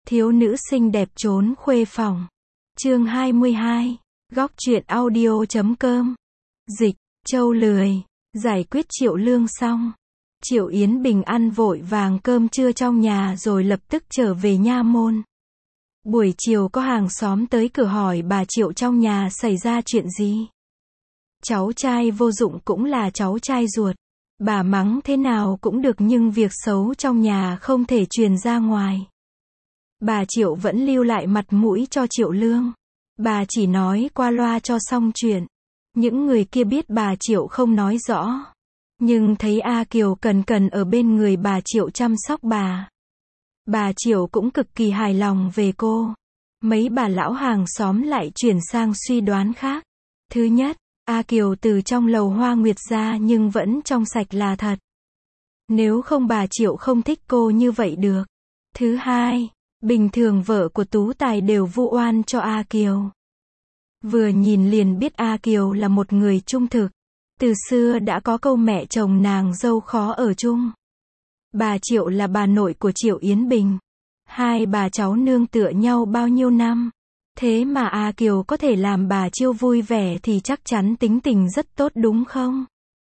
Thiếu nữ xinh đẹp trốn khuê phòng. Chương 22. Góc truyện audio.com. Dịch, Châu lười. Giải quyết Triệu Lương xong. Triệu Yến Bình ăn vội vàng cơm trưa trong nhà rồi lập tức trở về nha môn. Buổi chiều có hàng xóm tới cửa hỏi bà Triệu trong nhà xảy ra chuyện gì. Cháu trai vô dụng cũng là cháu trai ruột. Bà mắng thế nào cũng được nhưng việc xấu trong nhà không thể truyền ra ngoài. Bà Triệu vẫn lưu lại mặt mũi cho Triệu Lương. Bà chỉ nói qua loa cho xong chuyện. Những người kia biết bà Triệu không nói rõ. Nhưng thấy A Kiều cần ở bên người bà Triệu chăm sóc bà. Bà Triệu cũng cực kỳ hài lòng về cô. Mấy bà lão hàng xóm lại chuyển sang suy đoán khác. Thứ nhất, A Kiều từ trong lầu Hoa Nguyệt ra nhưng vẫn trong sạch là thật. Nếu không bà Triệu không thích cô như vậy được. Thứ hai, bình thường vợ của Tú Tài đều vu oan cho A Kiều. Vừa nhìn liền biết A Kiều là một người trung thực. Từ xưa đã có câu mẹ chồng nàng dâu khó ở chung. Bà Triệu là bà nội của Triệu Yến Bình. Hai bà cháu nương tựa nhau bao nhiêu năm. Thế mà A Kiều có thể làm bà Triệu vui vẻ thì chắc chắn tính tình rất tốt đúng không?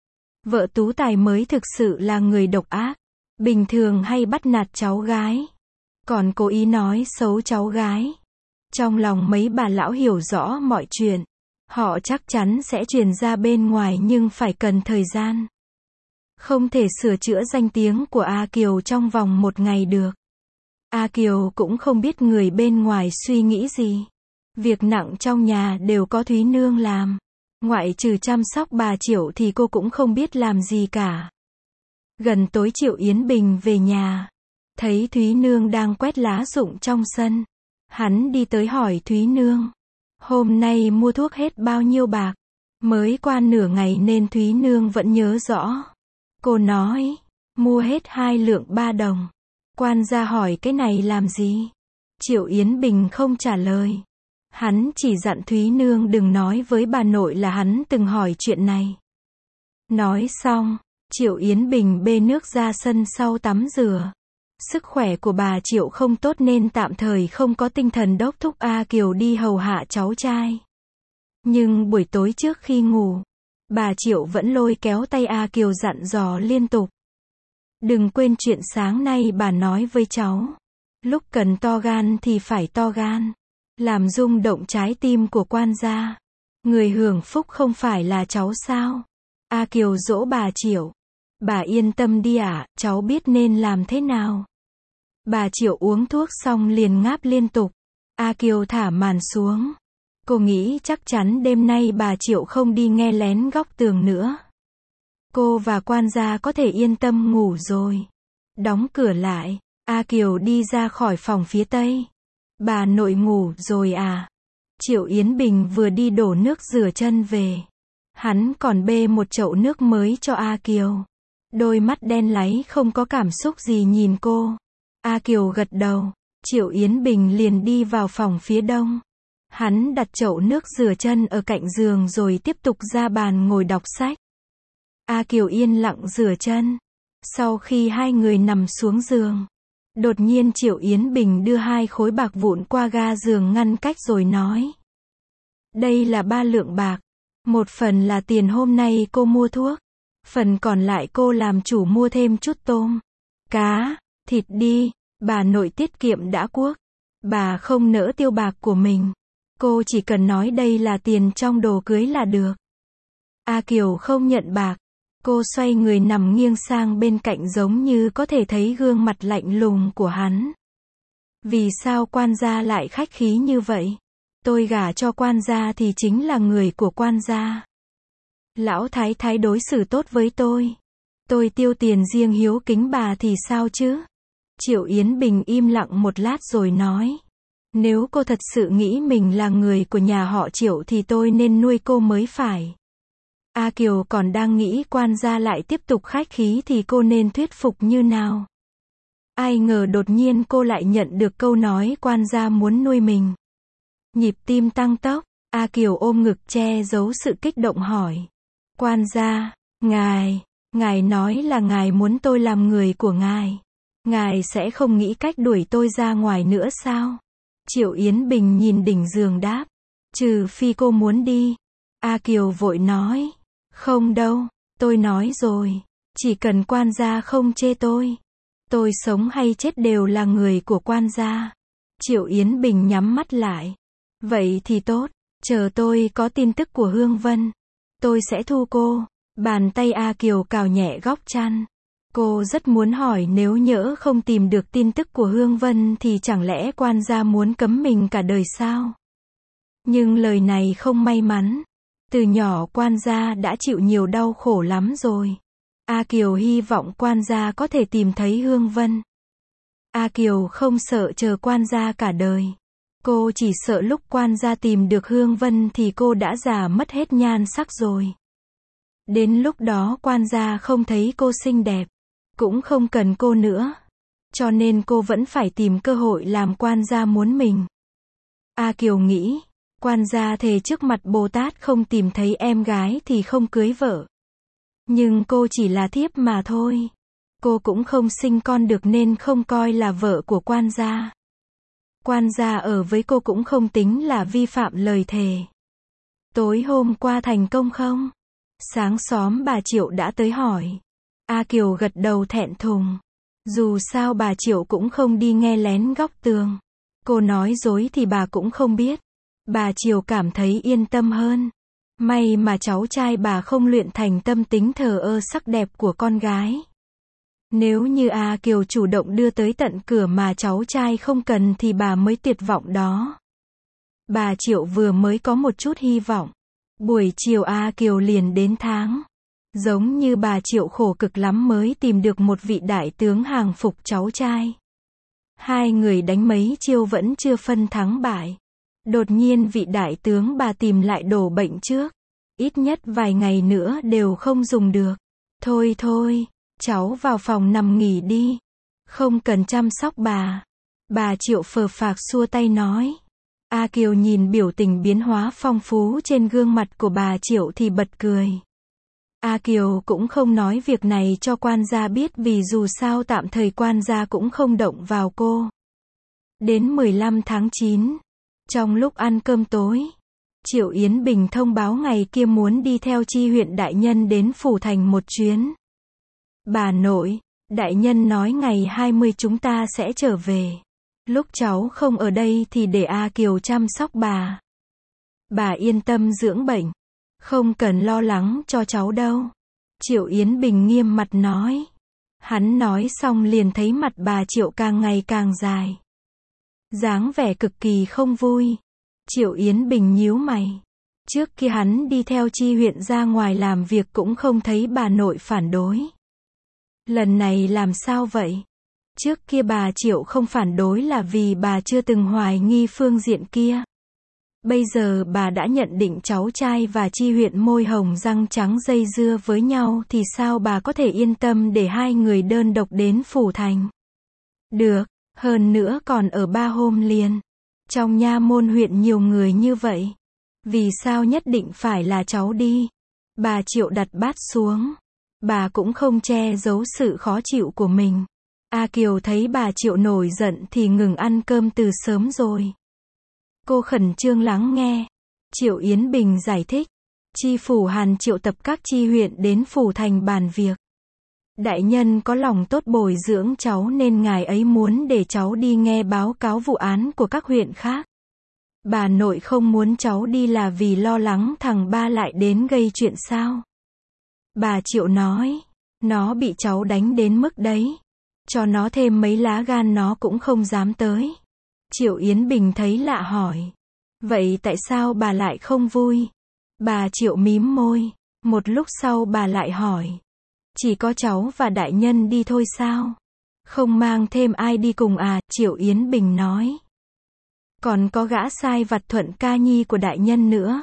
Vợ Tú Tài mới thực sự là người độc ác. Bình thường hay bắt nạt cháu gái. Còn cố ý nói xấu cháu gái. Trong lòng mấy bà lão hiểu rõ mọi chuyện. Họ chắc chắn sẽ truyền ra bên ngoài nhưng phải cần thời gian. Không thể sửa chữa danh tiếng của A Kiều trong vòng một ngày được. A Kiều cũng không biết người bên ngoài suy nghĩ gì. Việc nặng trong nhà đều có Thúy Nương làm. Ngoại trừ chăm sóc bà Triệu thì cô cũng không biết làm gì cả. Gần tối Triệu Yến Bình về nhà. Thấy Thúy Nương đang quét lá rụng trong sân. Hắn đi tới hỏi Thúy Nương. Hôm nay mua thuốc hết bao nhiêu bạc? Mới qua nửa ngày nên Thúy Nương vẫn nhớ rõ. Cô nói, mua hết 2 lượng 3 đồng. Quan gia hỏi cái này làm gì? Triệu Yến Bình không trả lời. Hắn chỉ dặn Thúy Nương đừng nói với bà nội là hắn từng hỏi chuyện này. Nói xong, Triệu Yến Bình bê nước ra sân sau tắm rửa. Sức khỏe của bà Triệu không tốt nên tạm thời không có tinh thần đốc thúc A Kiều đi hầu hạ cháu trai. Nhưng buổi tối trước khi ngủ, bà Triệu vẫn lôi kéo tay A Kiều dặn dò liên tục. Đừng quên chuyện sáng nay bà nói với cháu. Lúc cần to gan thì phải to gan. Làm rung động trái tim của quan gia. Người hưởng phúc không phải là cháu sao? A Kiều dỗ bà Triệu. Bà yên tâm đi ạ, cháu biết nên làm thế nào. Bà Triệu uống thuốc xong liền ngáp liên tục. A Kiều thả màn xuống. Cô nghĩ chắc chắn đêm nay bà Triệu không đi nghe lén góc tường nữa. Cô và quan gia có thể yên tâm ngủ rồi. Đóng cửa lại, A Kiều đi ra khỏi phòng phía tây. Bà nội ngủ rồi à? Triệu Yến Bình vừa đi đổ nước rửa chân về. Hắn còn bê một chậu nước mới cho A Kiều. Đôi mắt đen láy không có cảm xúc gì nhìn cô. A Kiều gật đầu. Triệu Yến Bình liền đi vào phòng phía đông. Hắn đặt chậu nước rửa chân ở cạnh giường rồi tiếp tục ra bàn ngồi đọc sách. A Kiều yên lặng rửa chân. Sau khi hai người nằm xuống giường, đột nhiên Triệu Yến Bình đưa 2 khối bạc vụn qua ga giường ngăn cách rồi nói. Đây là 3 lượng bạc. Một phần là tiền hôm nay cô mua thuốc. Phần còn lại cô làm chủ mua thêm chút tôm, cá, thịt đi. Bà nội tiết kiệm đã cuốc. Bà không nỡ tiêu bạc của mình. Cô chỉ cần nói đây là tiền trong đồ cưới là được. A Kiều không nhận bạc. Cô xoay người nằm nghiêng sang bên cạnh giống như có thể thấy gương mặt lạnh lùng của hắn. Vì sao quan gia lại khách khí như vậy? Tôi gả cho quan gia thì chính là người của quan gia. Lão thái thái đối xử tốt với tôi. Tôi tiêu tiền riêng hiếu kính bà thì sao chứ? Triệu Yến Bình im lặng một lát rồi nói. Nếu cô thật sự nghĩ mình là người của nhà họ Triệu thì tôi nên nuôi cô mới phải. A Kiều còn đang nghĩ quan gia lại tiếp tục khách khí thì cô nên thuyết phục như nào. Ai ngờ đột nhiên cô lại nhận được câu nói quan gia muốn nuôi mình. Nhịp tim tăng tốc, A Kiều ôm ngực che giấu sự kích động hỏi. Quan gia, ngài nói là ngài muốn tôi làm người của ngài. Ngài sẽ không nghĩ cách đuổi tôi ra ngoài nữa sao? Triệu Yến Bình nhìn đỉnh giường đáp. Trừ phi cô muốn đi. A Kiều vội nói. Không đâu, tôi nói rồi. Chỉ cần quan gia không chê tôi sống hay chết đều là người của quan gia. Triệu Yến Bình nhắm mắt lại. Vậy thì tốt, chờ tôi có tin tức của Hương Vân, tôi sẽ thu cô. Bàn tay A Kiều cào nhẹ góc chăn. Cô rất muốn hỏi nếu nhỡ không tìm được tin tức của Hương Vân thì chẳng lẽ quan gia muốn cấm mình cả đời sao? Nhưng lời này không may mắn. Từ nhỏ quan gia đã chịu nhiều đau khổ lắm rồi. A Kiều hy vọng quan gia có thể tìm thấy Hương Vân. A Kiều không sợ chờ quan gia cả đời. Cô chỉ sợ lúc quan gia tìm được Hương Vân thì cô đã già mất hết nhan sắc rồi. Đến lúc đó quan gia không thấy cô xinh đẹp, cũng không cần cô nữa. Cho nên cô vẫn phải tìm cơ hội làm quan gia muốn mình. A Kiều nghĩ, quan gia thề trước mặt Bồ Tát không tìm thấy em gái thì không cưới vợ. Nhưng cô chỉ là thiếp mà thôi. Cô cũng không sinh con được nên không coi là vợ của quan gia. Quan gia ở với cô cũng không tính là vi phạm lời thề. Tối hôm qua thành công không? Sáng xóm bà Triệu đã tới hỏi. A Kiều gật đầu thẹn thùng. Dù sao bà Triệu cũng không đi nghe lén góc tường. Cô nói dối thì bà cũng không biết. Bà Triệu cảm thấy yên tâm hơn. May mà cháu trai bà không luyện thành tâm tính thờ ơ sắc đẹp của con gái. Nếu như A Kiều chủ động đưa tới tận cửa mà cháu trai không cần thì bà mới tuyệt vọng đó. Bà Triệu vừa mới có một chút hy vọng. Buổi chiều A Kiều liền đến tháng. Giống như bà Triệu khổ cực lắm mới tìm được một vị đại tướng hàng phục cháu trai. Hai người đánh mấy chiêu vẫn chưa phân thắng bại. Đột nhiên vị đại tướng bà tìm lại đổ bệnh trước. Ít nhất vài ngày nữa đều không dùng được. Thôi thôi, cháu vào phòng nằm nghỉ đi. Không cần chăm sóc bà. Bà Triệu phờ phạc xua tay nói. A Kiều nhìn biểu tình biến hóa phong phú trên gương mặt của bà Triệu thì bật cười. A Kiều cũng không nói việc này cho quan gia biết vì dù sao tạm thời quan gia cũng không động vào cô. Đến 15 tháng 9, trong lúc ăn cơm tối, Triệu Yến Bình thông báo ngày kia muốn đi theo Chi huyện đại nhân đến Phủ Thành một chuyến. Bà nội, đại nhân nói ngày 20 chúng ta sẽ trở về. Lúc cháu không ở đây thì để A Kiều chăm sóc bà. Bà yên tâm dưỡng bệnh. Không cần lo lắng cho cháu đâu. Triệu Yến Bình nghiêm mặt nói. Hắn nói xong liền thấy mặt bà Triệu càng ngày càng dài. Dáng vẻ cực kỳ không vui. Triệu Yến Bình nhíu mày. Trước khi hắn đi theo Chi huyện ra ngoài làm việc cũng không thấy bà nội phản đối. Lần này làm sao vậy? Trước kia bà Triệu không phản đối là vì bà chưa từng hoài nghi phương diện kia. Bây giờ bà đã nhận định cháu trai và Chi huyện môi hồng răng trắng dây dưa với nhau thì sao bà có thể yên tâm để hai người đơn độc đến Phủ Thành? Được, hơn nữa còn ở 3 hôm liền. Trong nha môn huyện nhiều người như vậy. Vì sao nhất định phải là cháu đi? Bà Triệu đặt bát xuống. Bà cũng không che giấu sự khó chịu của mình. A Kiều thấy bà Triệu nổi giận thì ngừng ăn cơm từ sớm rồi. Cô khẩn trương lắng nghe. Triệu Yến Bình giải thích. Chi phủ Hàn triệu tập các chi huyện đến Phủ Thành bàn việc. Đại nhân có lòng tốt bồi dưỡng cháu nên ngài ấy muốn để cháu đi nghe báo cáo vụ án của các huyện khác. Bà nội không muốn cháu đi là vì lo lắng thằng ba lại đến gây chuyện sao? Bà Triệu nói. Nó bị cháu đánh đến mức đấy. Cho nó thêm mấy lá gan nó cũng không dám tới. Triệu Yến Bình thấy lạ hỏi. Vậy tại sao bà lại không vui? Bà Triệu mím môi. Một lúc sau bà lại hỏi. Chỉ có cháu và đại nhân đi thôi sao? Không mang thêm ai đi cùng à? Triệu Yến Bình nói. Còn có gã sai vặt Thuận ca nhi của đại nhân nữa.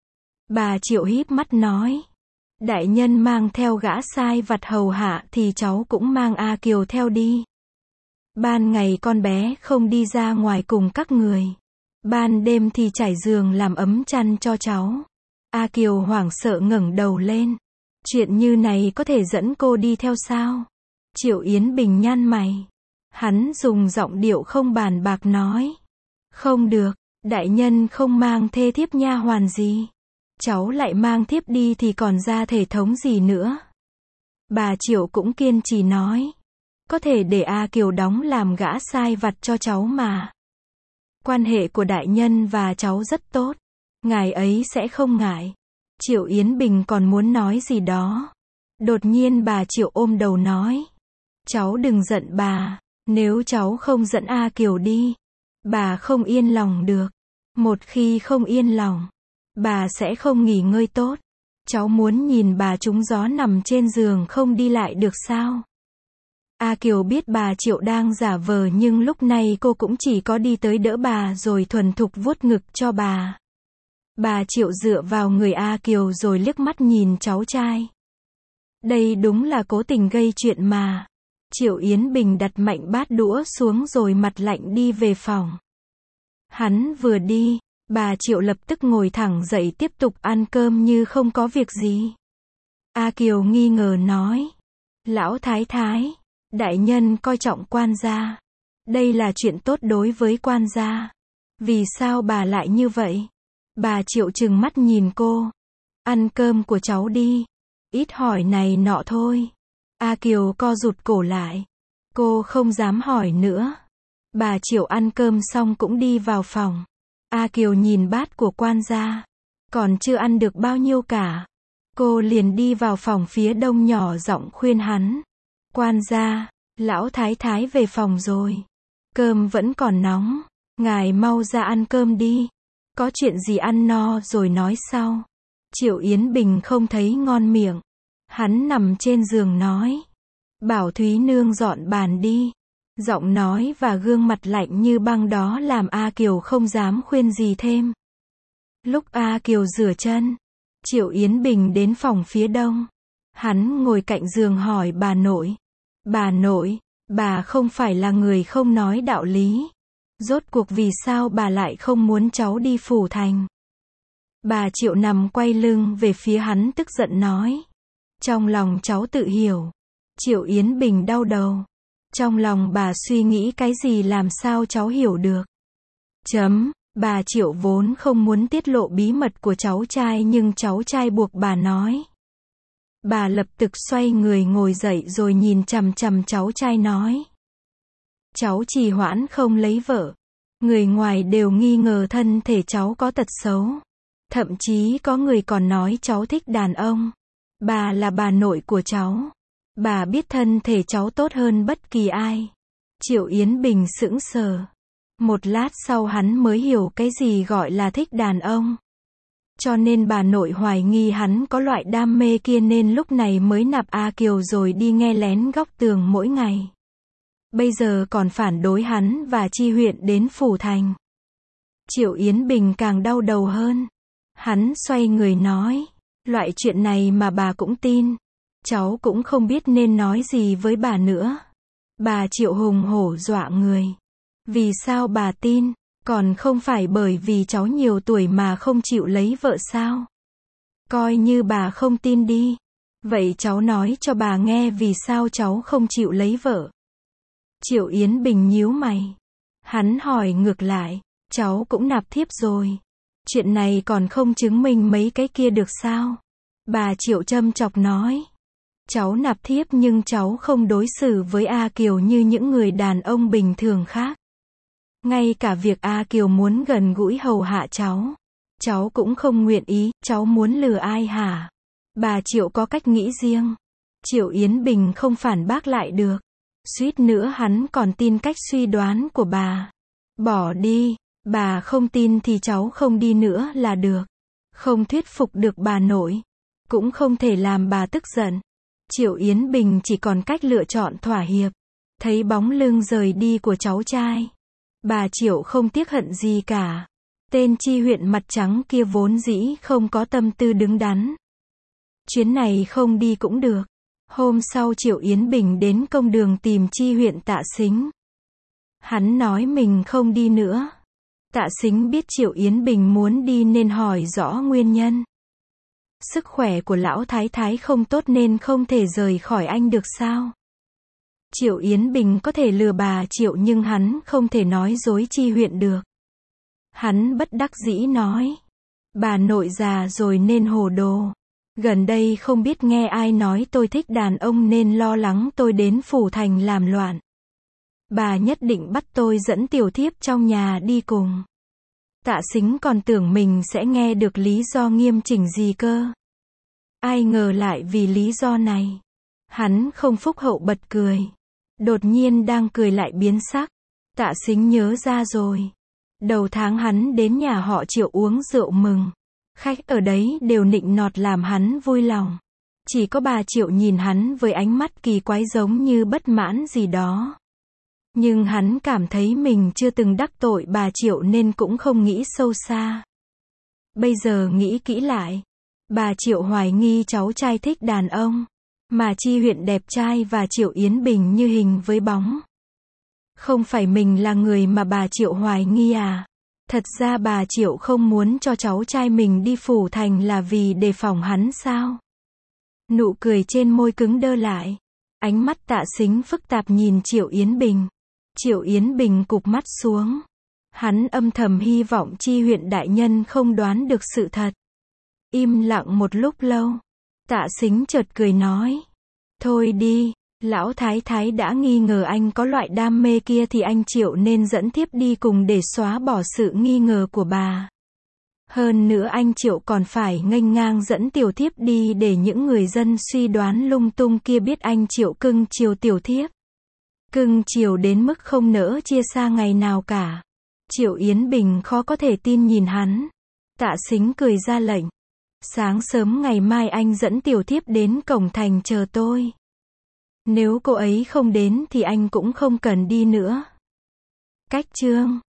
Bà Triệu híp mắt nói. Đại nhân mang theo gã sai vặt hầu hạ thì cháu cũng mang A Kiều theo đi. Ban ngày con bé không đi ra ngoài cùng các người. Ban đêm thì trải giường làm ấm chăn cho cháu. A Kiều hoảng sợ ngẩng đầu lên. Chuyện như này có thể dẫn cô đi theo sao? Triệu Yến Bình nhăn mày. Hắn dùng giọng điệu không bàn bạc nói. Không được, đại nhân không mang thê thiếp nha hoàn gì. Cháu lại mang thiếp đi thì còn ra thể thống gì nữa. Bà Triệu cũng kiên trì nói. Có thể để A Kiều đóng làm gã sai vặt cho cháu mà. Quan hệ của đại nhân và cháu rất tốt. Ngài ấy sẽ không ngại. Triệu Yến Bình còn muốn nói gì đó. Đột nhiên bà Triệu ôm đầu nói. Cháu đừng giận bà. Nếu cháu không dẫn A Kiều đi, bà không yên lòng được. Một khi không yên lòng, bà sẽ không nghỉ ngơi tốt. Cháu muốn nhìn bà trúng gió nằm trên giường không đi lại được sao? A Kiều biết bà Triệu đang giả vờ nhưng lúc này cô cũng chỉ có đi tới đỡ bà rồi thuần thục vuốt ngực cho bà. Bà Triệu dựa vào người A Kiều rồi liếc mắt nhìn cháu trai. Đây đúng là cố tình gây chuyện mà. Triệu Yến Bình đặt mạnh bát đũa xuống rồi mặt lạnh đi về phòng. Hắn vừa đi, bà Triệu lập tức ngồi thẳng dậy tiếp tục ăn cơm như không có việc gì. A Kiều nghi ngờ nói. Lão thái thái, đại nhân coi trọng quan gia. Đây là chuyện tốt đối với quan gia. Vì sao bà lại như vậy? Bà Triệu trừng mắt nhìn cô. Ăn cơm của cháu đi. Ít hỏi này nọ thôi. A Kiều co rụt cổ lại. Cô không dám hỏi nữa. Bà Triệu ăn cơm xong cũng đi vào phòng. A Kiều nhìn bát của quan gia. Còn chưa ăn được bao nhiêu cả. Cô liền đi vào phòng phía đông nhỏ giọng khuyên hắn. Quan gia, lão thái thái về phòng rồi. Cơm vẫn còn nóng. Ngài mau ra ăn cơm đi. Có chuyện gì ăn no rồi nói sau. Triệu Yến Bình không thấy ngon miệng. Hắn nằm trên giường nói. Bảo Thúy Nương dọn bàn đi. Giọng nói và gương mặt lạnh như băng đó làm A Kiều không dám khuyên gì thêm. Lúc A Kiều rửa chân, Triệu Yến Bình đến phòng phía đông. Hắn ngồi cạnh giường hỏi bà nội. Bà nội, bà không phải là người không nói đạo lý. Rốt cuộc vì sao bà lại không muốn cháu đi phủ thành? Bà Triệu nằm quay lưng về phía hắn tức giận nói. Trong lòng cháu tự hiểu. Triệu Yến Bình đau đầu. Trong lòng bà suy nghĩ cái gì làm sao cháu hiểu được. Bà Triệu vốn không muốn tiết lộ bí mật của cháu trai nhưng cháu trai buộc bà nói. Bà lập tức xoay người ngồi dậy rồi nhìn chằm chằm cháu trai nói. Cháu trì hoãn không lấy vợ. Người ngoài đều nghi ngờ thân thể cháu có tật xấu. Thậm chí có người còn nói cháu thích đàn ông. Bà là bà nội của cháu. Bà biết thân thể cháu tốt hơn bất kỳ ai. Triệu Yến Bình sững sờ. Một lát sau hắn mới hiểu cái gì gọi là thích đàn ông. Cho nên bà nội hoài nghi hắn có loại đam mê kia nên lúc này mới nạp A Kiều rồi đi nghe lén góc tường mỗi ngày. Bây giờ còn phản đối hắn và chi huyện đến phủ thành. Triệu Yến Bình càng đau đầu hơn. Hắn xoay người nói. Loại chuyện này mà bà cũng tin. Cháu cũng không biết nên nói gì với bà nữa. Bà Triệu hùng hổ dọa người. Vì sao bà tin? Còn không phải bởi vì cháu nhiều tuổi mà không chịu lấy vợ sao? Coi như bà không tin đi. Vậy cháu nói cho bà nghe vì sao cháu không chịu lấy vợ. Triệu Yến Bình nhíu mày. Hắn hỏi ngược lại. Cháu cũng nạp thiếp rồi. Chuyện này còn không chứng minh mấy cái kia được sao? Bà Triệu châm chọc nói. Cháu nạp thiếp nhưng cháu không đối xử với A Kiều như những người đàn ông bình thường khác. Ngay cả việc A Kiều muốn gần gũi hầu hạ cháu cũng không nguyện ý, cháu muốn lừa ai hả? Bà Triệu có cách nghĩ riêng. Triệu Yến Bình không phản bác lại được. Suýt nữa hắn còn tin cách suy đoán của bà. Bỏ đi, bà không tin thì cháu không đi nữa là được. Không thuyết phục được bà nội. Cũng không thể làm bà tức giận. Triệu Yến Bình chỉ còn cách lựa chọn thỏa hiệp. Thấy bóng lưng rời đi của cháu trai. Bà Triệu không tiếc hận gì cả. Tên chi huyện mặt trắng kia vốn dĩ không có tâm tư đứng đắn. Chuyến này không đi cũng được. Hôm sau Triệu Yến Bình đến công đường tìm chi huyện Tạ Sính. Hắn nói mình không đi nữa. Tạ Sính biết Triệu Yến Bình muốn đi nên hỏi rõ nguyên nhân. Sức khỏe của lão thái thái không tốt nên không thể rời khỏi anh được sao? Triệu Yến Bình có thể lừa bà Triệu nhưng hắn không thể nói dối Chi huyện được. Hắn bất đắc dĩ nói. Bà nội già rồi nên hồ đồ. Gần đây không biết nghe ai nói tôi thích đàn ông nên lo lắng tôi đến phủ thành làm loạn. Bà nhất định bắt tôi dẫn tiểu thiếp trong nhà đi cùng. Tạ Sính còn tưởng mình sẽ nghe được lý do nghiêm chỉnh gì cơ. Ai ngờ lại vì lý do này. Hắn không phúc hậu bật cười. Đột nhiên đang cười lại biến sắc. Tạ Sính nhớ ra rồi. Đầu tháng hắn đến nhà họ Triệu uống rượu mừng. Khách ở đấy đều nịnh nọt làm hắn vui lòng. Chỉ có bà Triệu nhìn hắn với ánh mắt kỳ quái giống như bất mãn gì đó. Nhưng hắn cảm thấy mình chưa từng đắc tội bà Triệu nên cũng không nghĩ sâu xa. Bây giờ nghĩ kỹ lại. Bà Triệu hoài nghi cháu trai thích đàn ông. Mà Chi huyện đẹp trai và Triệu Yến Bình như hình với bóng. Không phải mình là người mà bà Triệu hoài nghi à? Thật ra bà Triệu không muốn cho cháu trai mình đi phủ thành là vì đề phòng hắn sao? Nụ cười trên môi cứng đơ lại. Ánh mắt Tạ Sính phức tạp nhìn Triệu Yến Bình. Triệu Yến Bình cụp mắt xuống. Hắn âm thầm hy vọng Chi huyện đại nhân không đoán được sự thật. Im lặng một lúc lâu. Tạ Sính chợt cười nói. Thôi đi, lão thái thái đã nghi ngờ anh có loại đam mê kia thì anh Triệu nên dẫn thiếp đi cùng để xóa bỏ sự nghi ngờ của bà. Hơn nữa anh Triệu còn phải nghênh ngang dẫn tiểu thiếp đi để những người dân suy đoán lung tung kia biết anh Triệu cưng chiều tiểu thiếp. Cưng chiều đến mức không nỡ chia xa ngày nào cả. Triệu Yến Bình khó có thể tin nhìn hắn. Tạ Sính cười ra lệnh. Sáng sớm ngày mai anh dẫn tiểu thiếp đến cổng thành chờ tôi. Nếu cô ấy không đến thì anh cũng không cần đi nữa. Cách chương